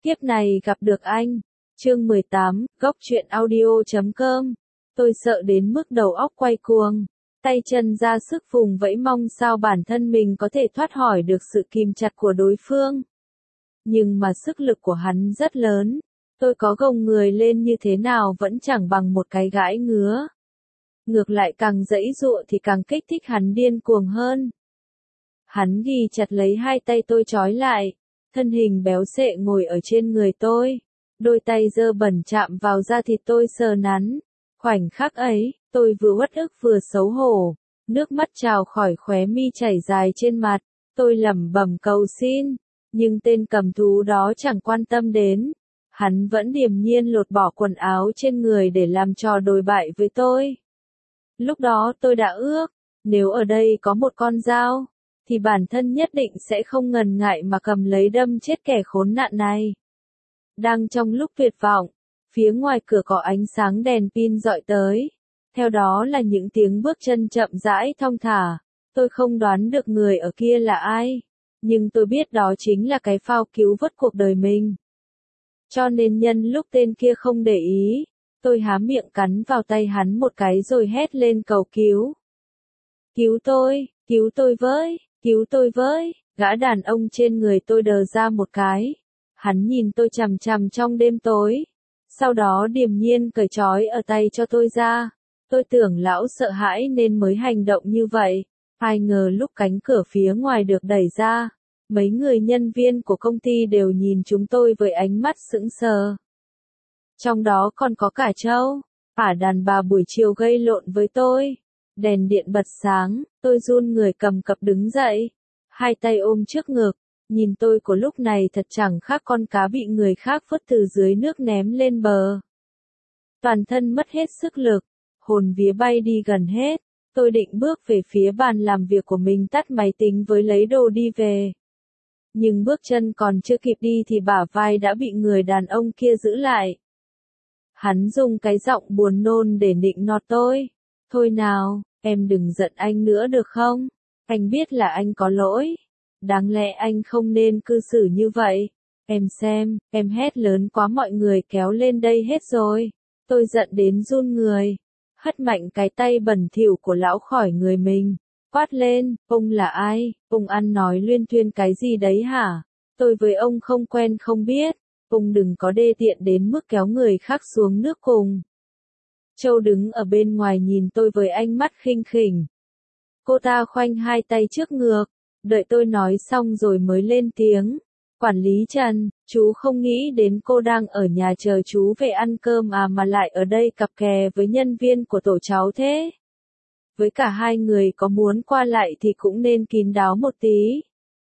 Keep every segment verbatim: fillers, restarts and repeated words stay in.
Kiếp này gặp được anh. Chương mười tám, góc truyện audio chấm com. Tôi sợ đến mức đầu óc quay cuồng, tay chân ra sức vùng vẫy mong sao bản thân mình có thể thoát khỏi được sự kìm chặt của đối phương. Nhưng mà sức lực của hắn rất lớn, tôi có gồng người lên như thế nào vẫn chẳng bằng một cái gãi ngứa. Ngược lại càng giãy giụa thì càng kích thích hắn điên cuồng hơn. Hắn ghi chặt lấy hai tay tôi trói lại, thân hình béo xệ ngồi ở trên người tôi, đôi tay dơ bẩn chạm vào da thịt tôi sờ nắn. Khoảnh khắc ấy, tôi vừa uất ức vừa xấu hổ, nước mắt trào khỏi khóe mi chảy dài trên mặt, tôi lẩm bẩm cầu xin, nhưng tên cầm thú đó chẳng quan tâm đến. Hắn vẫn điềm nhiên lột bỏ quần áo trên người để làm trò đồi bại với tôi. Lúc đó tôi đã ước, nếu ở đây có một con dao, thì bản thân nhất định sẽ không ngần ngại mà cầm lấy đâm chết kẻ khốn nạn này. Đang trong lúc tuyệt vọng, phía ngoài cửa có ánh sáng đèn pin dọi tới, theo đó là những tiếng bước chân chậm rãi thong thả. Tôi không đoán được người ở kia là ai, nhưng tôi biết đó chính là cái phao cứu vớt cuộc đời mình. Cho nên nhân lúc tên kia không để ý, tôi há miệng cắn vào tay hắn một cái rồi hét lên cầu cứu. Cứu tôi, cứu tôi với, cứu tôi với, gã đàn ông trên người tôi đờ ra một cái. Hắn nhìn tôi chằm chằm trong đêm tối, sau đó điềm nhiên cởi trói ở tay cho tôi ra. Tôi tưởng lão sợ hãi nên mới hành động như vậy, ai ngờ lúc cánh cửa phía ngoài được đẩy ra, mấy người nhân viên của công ty đều nhìn chúng tôi với ánh mắt sững sờ. Trong đó còn có cả Châu, ả đàn bà buổi chiều gây lộn với tôi. Đèn điện bật sáng, tôi run người cầm cập đứng dậy, hai tay ôm trước ngực, nhìn tôi của lúc này thật chẳng khác con cá bị người khác vớt từ dưới nước ném lên bờ. Toàn thân mất hết sức lực, hồn vía bay đi gần hết, tôi định bước về phía bàn làm việc của mình tắt máy tính với lấy đồ đi về. Nhưng bước chân còn chưa kịp đi thì bả vai đã bị người đàn ông kia giữ lại. Hắn dùng cái giọng buồn nôn để nịnh nọt tôi. Thôi nào, em đừng giận anh nữa được không? Anh biết là anh có lỗi. Đáng lẽ anh không nên cư xử như vậy. Em xem, em hét lớn quá mọi người kéo lên đây hết rồi. Tôi giận đến run người. Hất mạnh cái tay bẩn thỉu của lão khỏi người mình. Quát lên, ông là ai? Ông ăn nói luyên thuyên cái gì đấy hả? Tôi với ông không quen không biết. Ông đừng có đê tiện đến mức kéo người khác xuống nước cùng. Châu đứng ở bên ngoài nhìn tôi với ánh mắt khinh khỉnh. Cô ta khoanh hai tay trước ngực, đợi tôi nói xong rồi mới lên tiếng. Quản lý Trần, chú không nghĩ đến cô đang ở nhà chờ chú về ăn cơm à mà lại ở đây cặp kè với nhân viên của tổ cháu thế. Với cả hai người có muốn qua lại thì cũng nên kín đáo một tí.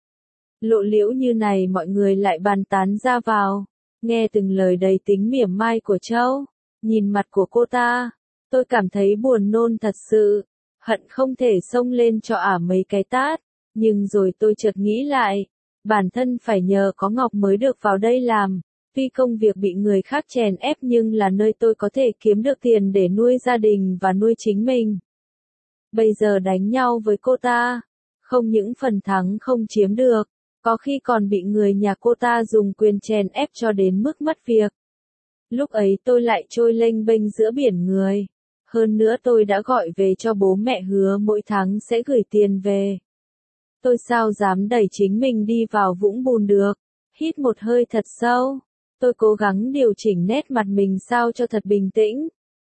Lộ liễu như này mọi người lại bàn tán ra vào. Nghe từng lời đầy tính mỉa mai của Châu, nhìn mặt của cô ta, tôi cảm thấy buồn nôn thật sự, hận không thể xông lên cho ả mấy cái tát, nhưng rồi tôi chợt nghĩ lại, bản thân phải nhờ có Ngọc mới được vào đây làm, tuy công việc bị người khác chèn ép nhưng là nơi tôi có thể kiếm được tiền để nuôi gia đình và nuôi chính mình. Bây giờ đánh nhau với cô ta, không những phần thắng không chiếm được, có khi còn bị người nhà cô ta dùng quyền chèn ép cho đến mức mất việc. Lúc ấy tôi lại trôi lênh bênh giữa biển người. Hơn nữa tôi đã gọi về cho bố mẹ hứa mỗi tháng sẽ gửi tiền về. Tôi sao dám đẩy chính mình đi vào vũng bùn được. Hít một hơi thật sâu. Tôi cố gắng điều chỉnh nét mặt mình sao cho thật bình tĩnh.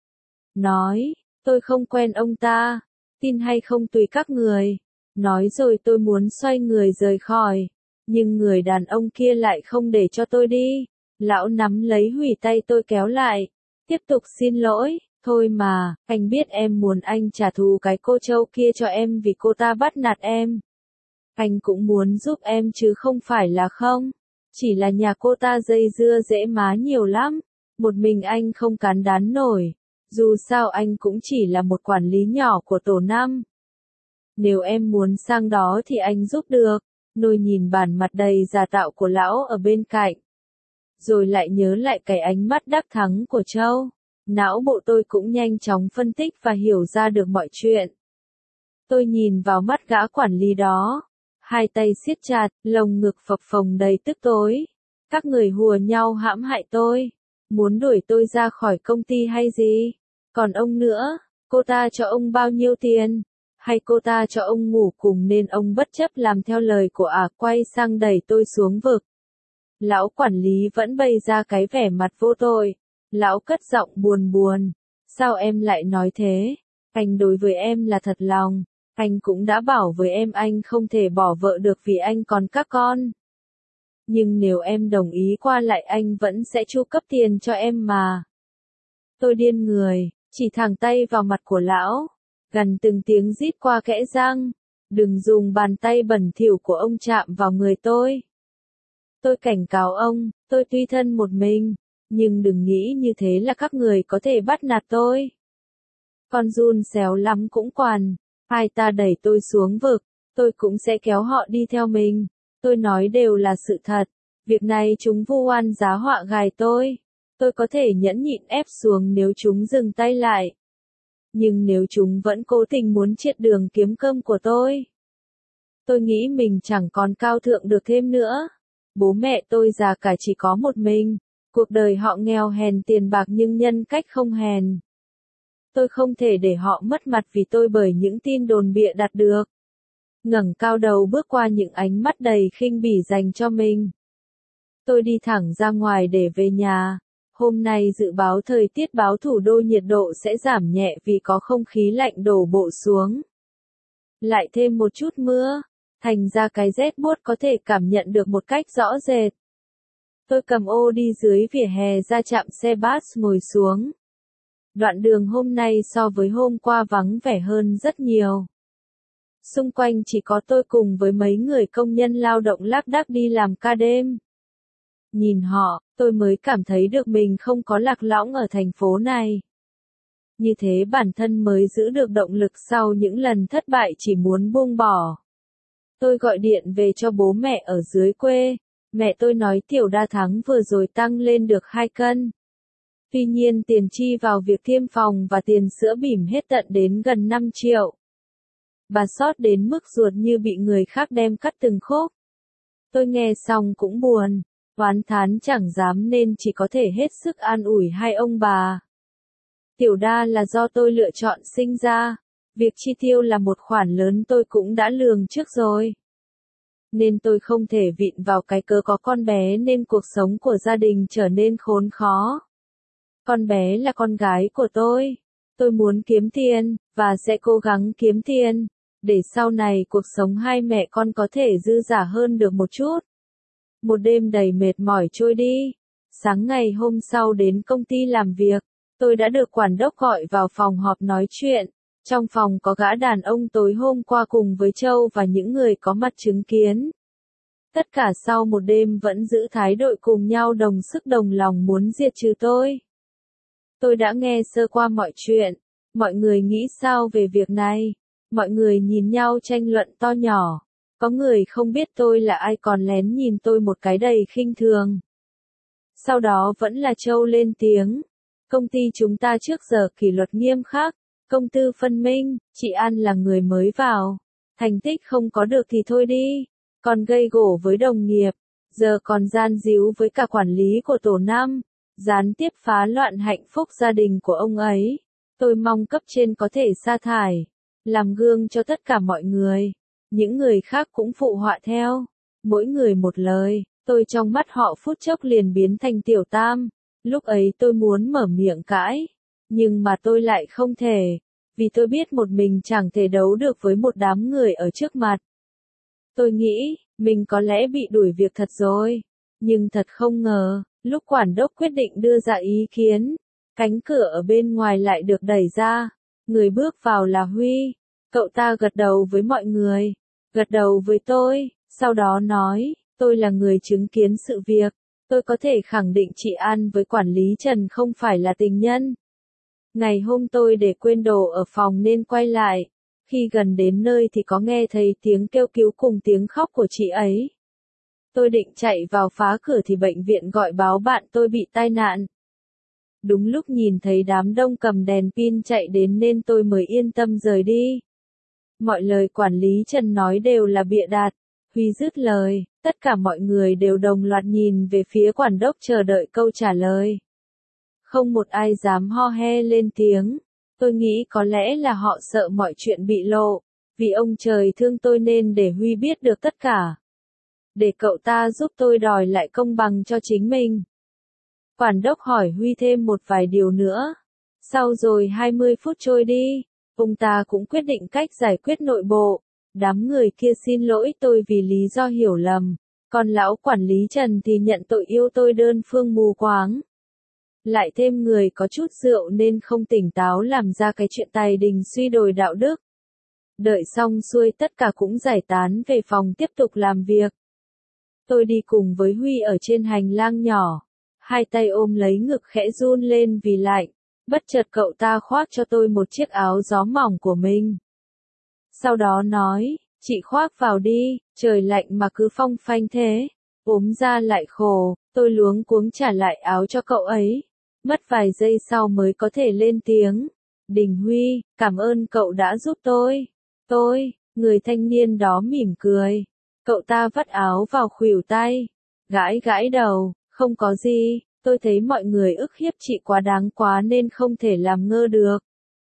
Nói, tôi không quen ông ta. Tin hay không tùy các người. Nói rồi tôi muốn xoay người rời khỏi. Nhưng người đàn ông kia lại không để cho tôi đi. Lão nắm lấy hủy tay tôi kéo lại. Tiếp tục xin lỗi. Thôi mà, anh biết em muốn anh trả thù cái cô Châu kia cho em vì cô ta bắt nạt em. Anh cũng muốn giúp em chứ không phải là không. Chỉ là nhà cô ta dây dưa dễ má nhiều lắm. Một mình anh không cán đán nổi. Dù sao anh cũng chỉ là một quản lý nhỏ của tổ năm. Nếu em muốn sang đó thì anh giúp được. Nôi nhìn bản mặt đầy giả tạo của lão ở bên cạnh. Rồi lại nhớ lại cái ánh mắt đắc thắng của Châu. Não bộ tôi cũng nhanh chóng phân tích và hiểu ra được mọi chuyện. Tôi nhìn vào mắt gã quản lý đó. Hai tay siết chặt, lồng ngực phập phồng đầy tức tối. Các người hùa nhau hãm hại tôi, muốn đuổi tôi ra khỏi công ty hay gì? Còn ông nữa, cô ta cho ông bao nhiêu tiền? Hay cô ta cho ông ngủ cùng nên ông bất chấp làm theo lời của ả quay sang đẩy tôi xuống vực? Lão quản lý vẫn bày ra cái vẻ mặt vô tội. Lão cất giọng buồn buồn. Sao em lại nói thế? Anh đối với em là thật lòng. Anh cũng đã bảo với em anh không thể bỏ vợ được vì anh còn các con. Nhưng nếu em đồng ý qua lại anh vẫn sẽ chu cấp tiền cho em mà. Tôi điên người, chỉ thẳng tay vào mặt của lão. Gằn từng tiếng rít qua kẽ răng. Đừng dùng bàn tay bẩn thỉu của ông chạm vào người tôi. Tôi cảnh cáo ông, tôi tuy thân một mình, nhưng đừng nghĩ như thế là các người có thể bắt nạt tôi. Con giun xéo lắm cũng quản, hai ta đẩy tôi xuống vực, tôi cũng sẽ kéo họ đi theo mình. Tôi nói đều là sự thật, việc này chúng vu oan giá họa gài tôi. Tôi có thể nhẫn nhịn ép xuống nếu chúng dừng tay lại. Nhưng nếu chúng vẫn cố tình muốn triệt đường kiếm cơm của tôi, tôi nghĩ mình chẳng còn cao thượng được thêm nữa. Bố mẹ tôi già cả chỉ có một mình, cuộc đời họ nghèo hèn tiền bạc nhưng nhân cách không hèn. Tôi không thể để họ mất mặt vì tôi bởi những tin đồn bịa đặt được. Ngẩng cao đầu bước qua những ánh mắt đầy khinh bỉ dành cho mình. Tôi đi thẳng ra ngoài để về nhà. Hôm nay dự báo thời tiết báo thủ đô nhiệt độ sẽ giảm nhẹ vì có không khí lạnh đổ bộ xuống. Lại thêm một chút mưa, thành ra cái rét buốt có thể cảm nhận được một cách rõ rệt. Tôi cầm ô đi dưới vỉa hè ra trạm xe bus ngồi xuống. Đoạn đường hôm nay so với hôm qua vắng vẻ hơn rất nhiều. Xung quanh chỉ có tôi cùng với mấy người công nhân lao động lác đác đi làm ca đêm. Nhìn họ, tôi mới cảm thấy được mình không có lạc lõng ở thành phố này. Như thế bản thân mới giữ được động lực sau những lần thất bại chỉ muốn buông bỏ. Tôi gọi điện về cho bố mẹ ở dưới quê. Mẹ tôi nói Tiểu Đa tháng vừa rồi tăng lên được hai cân. Tuy nhiên tiền chi vào việc tiêm phòng và tiền sữa bỉm hết tận đến gần năm triệu. Bà xót đến mức ruột như bị người khác đem cắt từng khúc. Tôi nghe xong cũng buồn, oán thán chẳng dám nên chỉ có thể hết sức an ủi hai ông bà. Tiểu Đa là do tôi lựa chọn sinh ra, việc chi tiêu là một khoản lớn tôi cũng đã lường trước rồi. Nên tôi không thể vịn vào cái cớ có con bé nên cuộc sống của gia đình trở nên khốn khó. Con bé là con gái của tôi. Tôi muốn kiếm tiền, và sẽ cố gắng kiếm tiền, để sau này cuộc sống hai mẹ con có thể dư dả hơn được một chút. Một đêm đầy mệt mỏi trôi đi. Sáng ngày hôm sau đến công ty làm việc, tôi đã được quản đốc gọi vào phòng họp nói chuyện. Trong phòng có gã đàn ông tối hôm qua cùng với Châu và những người có mặt chứng kiến. Tất cả sau một đêm vẫn giữ thái độ cùng nhau đồng sức đồng lòng muốn diệt trừ tôi. Tôi đã nghe sơ qua mọi chuyện. Mọi người nghĩ sao về việc này? Mọi người nhìn nhau tranh luận to nhỏ. Có người không biết tôi là ai còn lén nhìn tôi một cái đầy khinh thường. Sau đó vẫn là Châu lên tiếng. Công ty chúng ta trước giờ kỷ luật nghiêm khắc, công tư phân minh, chị An là người mới vào. Thành tích không có được thì thôi đi. Còn gây gổ với đồng nghiệp, giờ còn gian díu với cả quản lý của tổ năm, gián tiếp phá loạn hạnh phúc gia đình của ông ấy. Tôi mong cấp trên có thể sa thải, làm gương cho tất cả mọi người. Những người khác cũng phụ họa theo, mỗi người một lời. Tôi trong mắt họ phút chốc liền biến thành tiểu tam. Lúc ấy tôi muốn mở miệng cãi, nhưng mà tôi lại không thể, vì tôi biết một mình chẳng thể đấu được với một đám người ở trước mặt. Tôi nghĩ, mình có lẽ bị đuổi việc thật rồi. Nhưng thật không ngờ, lúc quản đốc quyết định đưa ra ý kiến, cánh cửa ở bên ngoài lại được đẩy ra. Người bước vào là Huy. Cậu ta gật đầu với mọi người, gật đầu với tôi, sau đó nói, tôi là người chứng kiến sự việc. Tôi có thể khẳng định chị An với quản lý Trần không phải là tình nhân. Ngày hôm tôi để quên đồ ở phòng nên quay lại. Khi gần đến nơi thì có nghe thấy tiếng kêu cứu cùng tiếng khóc của chị ấy. Tôi định chạy vào phá cửa thì bệnh viện gọi báo bạn tôi bị tai nạn. Đúng lúc nhìn thấy đám đông cầm đèn pin chạy đến nên tôi mới yên tâm rời đi. Mọi lời quản lý Trần nói đều là bịa đặt. Huy dứt lời, Tất cả mọi người đều đồng loạt nhìn về phía quản đốc chờ đợi câu trả lời. Không một ai dám ho he lên tiếng. Tôi nghĩ có lẽ là họ sợ mọi chuyện bị lộ. Vì ông trời thương tôi nên để Huy biết được tất cả. Để cậu ta giúp tôi đòi lại công bằng cho chính mình. Quản đốc hỏi Huy thêm một vài điều nữa. Sau rồi hai mươi phút trôi đi, ông ta cũng quyết định cách giải quyết nội bộ. Đám người kia xin lỗi tôi vì lý do hiểu lầm. Còn lão quản lý Trần thì nhận tội yêu tôi đơn phương mù quáng. Lại thêm người có chút rượu nên không tỉnh táo làm ra cái chuyện tài đình suy đồi đạo đức. Đợi xong xuôi tất cả cũng giải tán về phòng tiếp tục làm việc. Tôi đi cùng với Huy ở trên hành lang nhỏ. Hai tay ôm lấy ngực khẽ run lên vì lạnh. Bất chợt cậu ta khoác cho tôi một chiếc áo gió mỏng của mình. Sau đó nói, chị khoác vào đi, trời lạnh mà cứ phong phanh thế. Ốm ra lại khổ, tôi luống cuống trả lại áo cho cậu ấy. Mất vài giây sau mới có thể lên tiếng. Đình Huy, cảm ơn cậu đã giúp tôi. Tôi, người thanh niên đó mỉm cười. Cậu ta vắt áo vào khuỷu tay. Gãi gãi đầu, không có gì, tôi thấy mọi người ức hiếp chị quá đáng quá nên không thể làm ngơ được.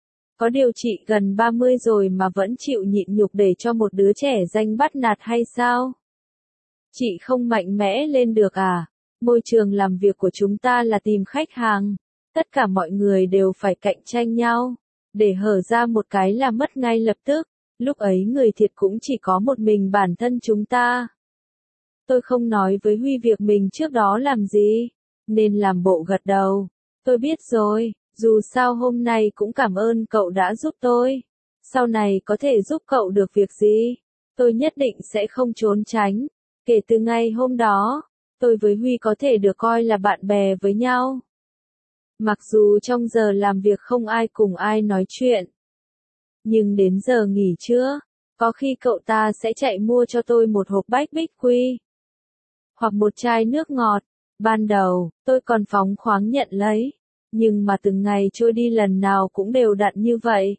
Có điều chị gần ba mươi rồi mà vẫn chịu nhịn nhục để cho một đứa trẻ danh bắt nạt hay sao? Chị không mạnh mẽ lên được à? Môi trường làm việc của chúng ta là tìm khách hàng. Tất cả mọi người đều phải cạnh tranh nhau. Để hở ra một cái là mất ngay lập tức. Lúc ấy người thiệt cũng chỉ có một mình bản thân chúng ta. Tôi không nói với Huy việc mình trước đó làm gì. Nên làm bộ gật đầu. Tôi biết rồi, dù sao hôm nay cũng cảm ơn cậu đã giúp tôi. Sau này có thể giúp cậu được việc gì? Tôi nhất định sẽ không trốn tránh. Kể từ ngày hôm đó, tôi với Huy có thể được coi là bạn bè với nhau. Mặc dù trong giờ làm việc không ai cùng ai nói chuyện. Nhưng đến giờ nghỉ trưa, có khi cậu ta sẽ chạy mua cho tôi một hộp bách bích quy. Hoặc một chai nước ngọt. Ban đầu, tôi còn phóng khoáng nhận lấy. Nhưng mà từng ngày trôi đi lần nào cũng đều đặn như vậy.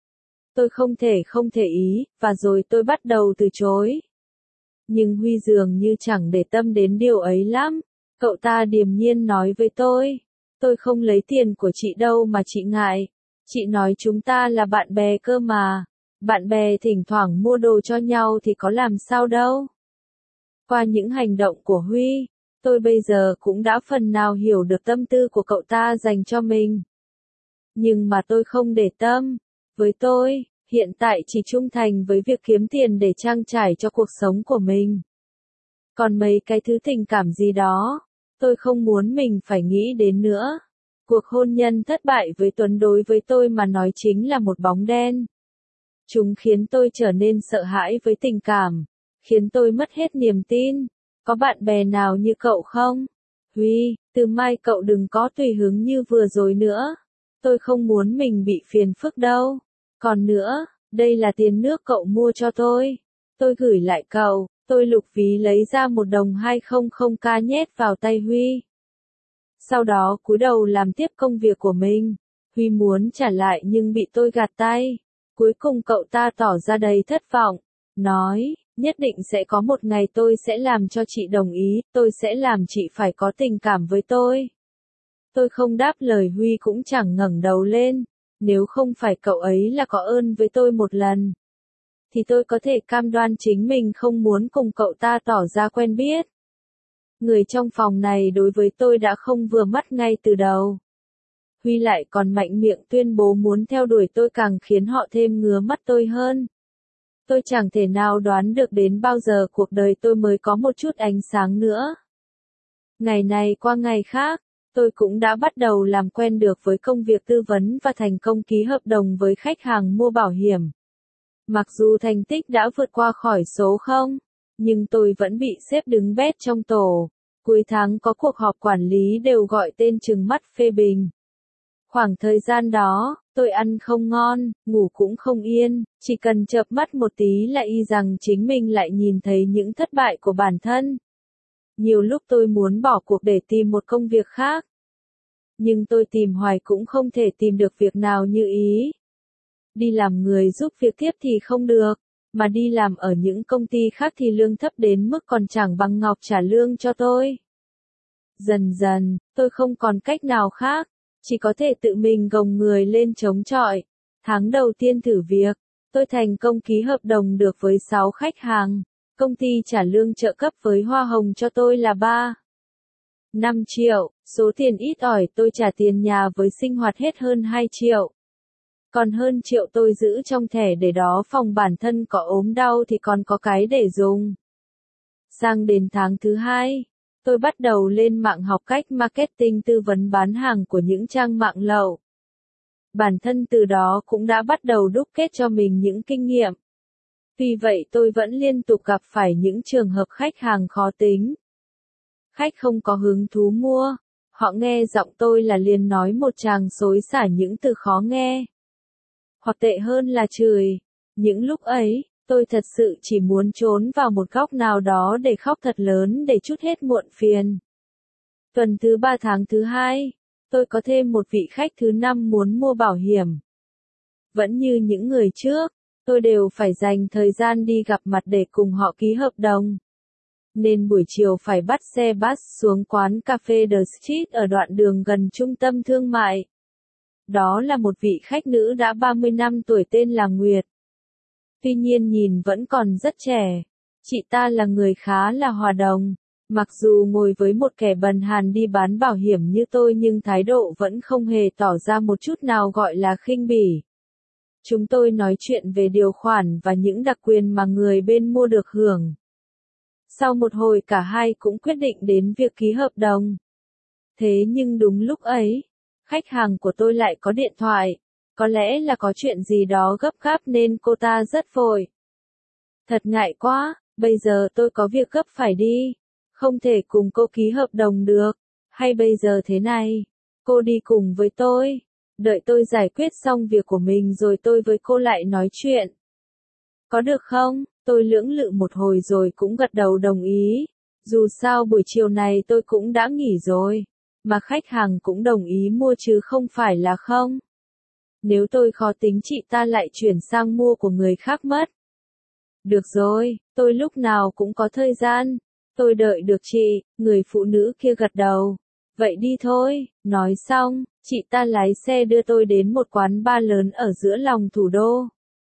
Tôi không thể không thể ý, và rồi tôi bắt đầu từ chối. Nhưng Huy dường như chẳng để tâm đến điều ấy lắm. Cậu ta điềm nhiên nói với tôi. Tôi không lấy tiền của chị đâu mà chị ngại. Chị nói chúng ta là bạn bè cơ mà. Bạn bè thỉnh thoảng mua đồ cho nhau thì có làm sao đâu. Qua những hành động của Huy, tôi bây giờ cũng đã phần nào hiểu được tâm tư của cậu ta dành cho mình. Nhưng mà tôi không để tâm. Với tôi, hiện tại chỉ trung thành với việc kiếm tiền để trang trải cho cuộc sống của mình. Còn mấy cái thứ tình cảm gì đó, tôi không muốn mình phải nghĩ đến nữa. Cuộc hôn nhân thất bại với Tuấn đối với tôi mà nói chính là một bóng đen. Chúng khiến tôi trở nên sợ hãi với tình cảm, khiến tôi mất hết niềm tin. Có bạn bè nào như cậu không? Huy, từ mai cậu đừng có tùy hứng như vừa rồi nữa. Tôi không muốn mình bị phiền phức đâu. Còn nữa, đây là tiền nước cậu mua cho tôi. Tôi gửi lại cậu. Tôi lục ví lấy ra một đồng hai mươi k nhét vào tay Huy. Sau đó cúi đầu làm tiếp công việc của mình. Huy muốn trả lại nhưng bị tôi gạt tay. Cuối cùng cậu ta tỏ ra đầy thất vọng. Nói, nhất định sẽ có một ngày tôi sẽ làm cho chị đồng ý, tôi sẽ làm chị phải có tình cảm với tôi. Tôi không đáp lời Huy cũng chẳng ngẩng đầu lên. Nếu không phải cậu ấy là có ơn với tôi một lần, thì tôi có thể cam đoan chính mình không muốn cùng cậu ta tỏ ra quen biết. Người trong phòng này đối với tôi đã không vừa mắt ngay từ đầu. Huy lại còn mạnh miệng tuyên bố muốn theo đuổi tôi càng khiến họ thêm ngứa mắt tôi hơn. Tôi chẳng thể nào đoán được đến bao giờ cuộc đời tôi mới có một chút ánh sáng nữa. Ngày này qua ngày khác, tôi cũng đã bắt đầu làm quen được với công việc tư vấn và thành công ký hợp đồng với khách hàng mua bảo hiểm. Mặc dù thành tích đã vượt qua khỏi số không, nhưng tôi vẫn bị xếp đứng bét trong tổ. Cuối tháng có cuộc họp quản lý đều gọi tên trừng mắt phê bình. Khoảng thời gian đó, tôi ăn không ngon, ngủ cũng không yên, chỉ cần chợp mắt một tí là y rằng chính mình lại nhìn thấy những thất bại của bản thân. Nhiều lúc tôi muốn bỏ cuộc để tìm một công việc khác. Nhưng tôi tìm hoài cũng không thể tìm được việc nào như ý. Đi làm người giúp việc tiếp thì không được. mà đi làm ở những công ty khác thì lương thấp đến mức còn chẳng bằng Ngọc trả lương cho tôi. Dần dần, tôi không còn cách nào khác, chỉ có thể tự mình gồng người lên chống chọi. Tháng đầu tiên thử việc, tôi thành công ký hợp đồng được với sáu khách hàng. Công ty trả lương trợ cấp với hoa hồng cho tôi là ba phẩy năm triệu, số tiền ít ỏi tôi trả tiền nhà với sinh hoạt hết hơn hai triệu. Còn hơn triệu tôi giữ trong thẻ để đó phòng bản thân có ốm đau thì còn có cái để dùng. Sang đến tháng thứ hai, tôi bắt đầu lên mạng học cách marketing tư vấn bán hàng của những trang mạng lậu. Bản thân từ đó cũng đã bắt đầu đúc kết cho mình những kinh nghiệm. Vì vậy tôi vẫn liên tục gặp phải những trường hợp khách hàng khó tính. Khách không có hứng thú mua, họ nghe giọng tôi là liền nói một tràng xối xả những từ khó nghe. Hoặc tệ hơn là chửi. Những lúc ấy, tôi thật sự chỉ muốn trốn vào một góc nào đó để khóc thật lớn để trút hết muộn phiền. Tuần thứ ba tháng thứ hai, tôi có thêm một vị khách thứ năm muốn mua bảo hiểm. Vẫn như những người trước, tôi đều phải dành thời gian đi gặp mặt để cùng họ ký hợp đồng. Nên buổi chiều phải bắt xe bus xuống quán cà phê The Street ở đoạn đường gần trung tâm thương mại. Đó là một vị khách nữ đã ba mươi năm tuổi tên là Nguyệt. Tuy nhiên nhìn vẫn còn rất trẻ. Chị ta là người khá là hòa đồng. Mặc dù ngồi với một kẻ bần hàn đi bán bảo hiểm như tôi nhưng thái độ vẫn không hề tỏ ra một chút nào gọi là khinh bỉ. Chúng tôi nói chuyện về điều khoản và những đặc quyền mà người bên mua được hưởng. Sau một hồi cả hai cũng quyết định đến việc ký hợp đồng. Thế nhưng đúng lúc ấy, khách hàng của tôi lại có điện thoại. Có lẽ là có chuyện gì đó gấp gáp nên cô ta rất vội. Thật ngại quá, bây giờ tôi có việc gấp phải đi. Không thể cùng cô ký hợp đồng được. Hay bây giờ thế này, cô đi cùng với tôi. Đợi tôi giải quyết xong việc của mình rồi tôi với cô lại nói chuyện. Có được không? Tôi lưỡng lự một hồi rồi cũng gật đầu đồng ý. Dù sao buổi chiều này tôi cũng đã nghỉ rồi. Mà khách hàng cũng đồng ý mua chứ không phải là không. Nếu tôi khó tính chị ta lại chuyển sang mua của người khác mất. Được rồi, tôi lúc nào cũng có thời gian. Tôi đợi được chị, người phụ nữ kia gật đầu. Vậy đi thôi, nói xong, chị ta lái xe đưa tôi đến một quán bar lớn ở giữa lòng thủ đô.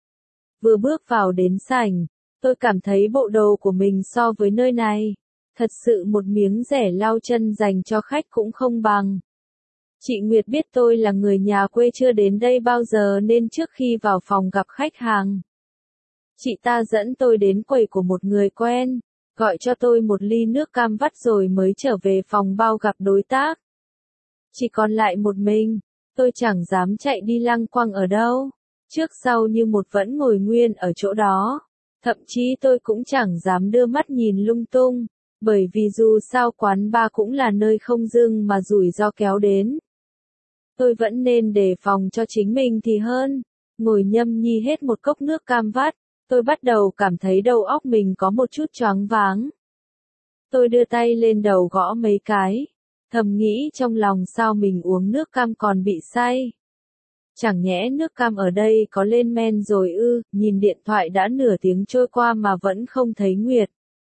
Vừa bước vào đến sảnh, tôi cảm thấy bộ đồ của mình so với nơi này, thật sự một miếng rẻ lau chân dành cho khách cũng không bằng. Chị Nguyệt biết tôi là người nhà quê chưa đến đây bao giờ nên trước khi vào phòng gặp khách hàng, chị ta dẫn tôi đến quầy của một người quen, gọi cho tôi một ly nước cam vắt rồi mới trở về phòng bao gặp đối tác. Chỉ còn lại một mình, tôi chẳng dám chạy đi lăng quăng ở đâu, trước sau như một vẫn ngồi nguyên ở chỗ đó. Thậm chí tôi cũng chẳng dám đưa mắt nhìn lung tung, bởi vì dù sao quán bar cũng là nơi không dưng mà rủi ro kéo đến. Tôi vẫn nên đề phòng cho chính mình thì hơn. Ngồi nhâm nhi hết một cốc nước cam vắt, tôi bắt đầu cảm thấy đầu óc mình có một chút choáng váng. Tôi đưa tay lên đầu gõ mấy cái, thầm nghĩ trong lòng sao mình uống nước cam còn bị say. Chẳng nhẽ nước cam ở đây có lên men rồi ư, nhìn điện thoại đã nửa tiếng trôi qua mà vẫn không thấy Nguyệt.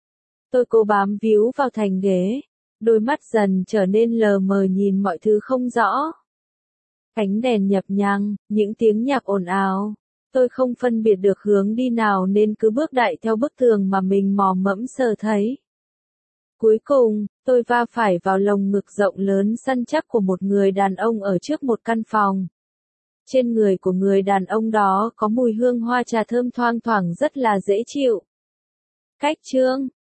Tôi cố bám víu vào thành ghế, đôi mắt dần trở nên lờ mờ nhìn mọi thứ không rõ. Ánh đèn nhập nhằng, những tiếng nhạc ồn ào. Tôi không phân biệt được hướng đi nào nên cứ bước đại theo bức tường mà mình mò mẫm sờ thấy. Cuối cùng, tôi va phải vào lồng ngực rộng lớn săn chắc của một người đàn ông ở trước một căn phòng. Trên người của người đàn ông đó có mùi hương hoa trà thơm thoang thoảng rất là dễ chịu. Cách chương